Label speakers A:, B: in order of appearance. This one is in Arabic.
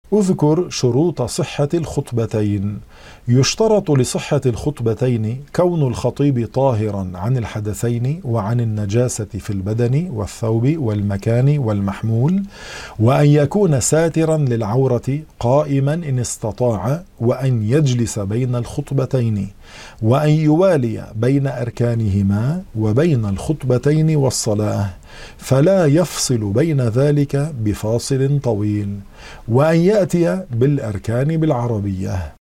A: اذكر شروط صحة الخطبتين. يشترط لصحة الخطبتين كون الخطيب طاهرا عن الحدثين وعن النجاسة في البدن والثوب والمكان والمحمول، وأن يكون ساترا للعورة قائما إن استطاع، وأن يجلس بين الخطبتين، وأن يوالي بين أركانهما وبين الخطبتين والصلاة، فلا يفصل بين ذلك بفاصل طويل، وأن يأتي بالأركان بالعربية.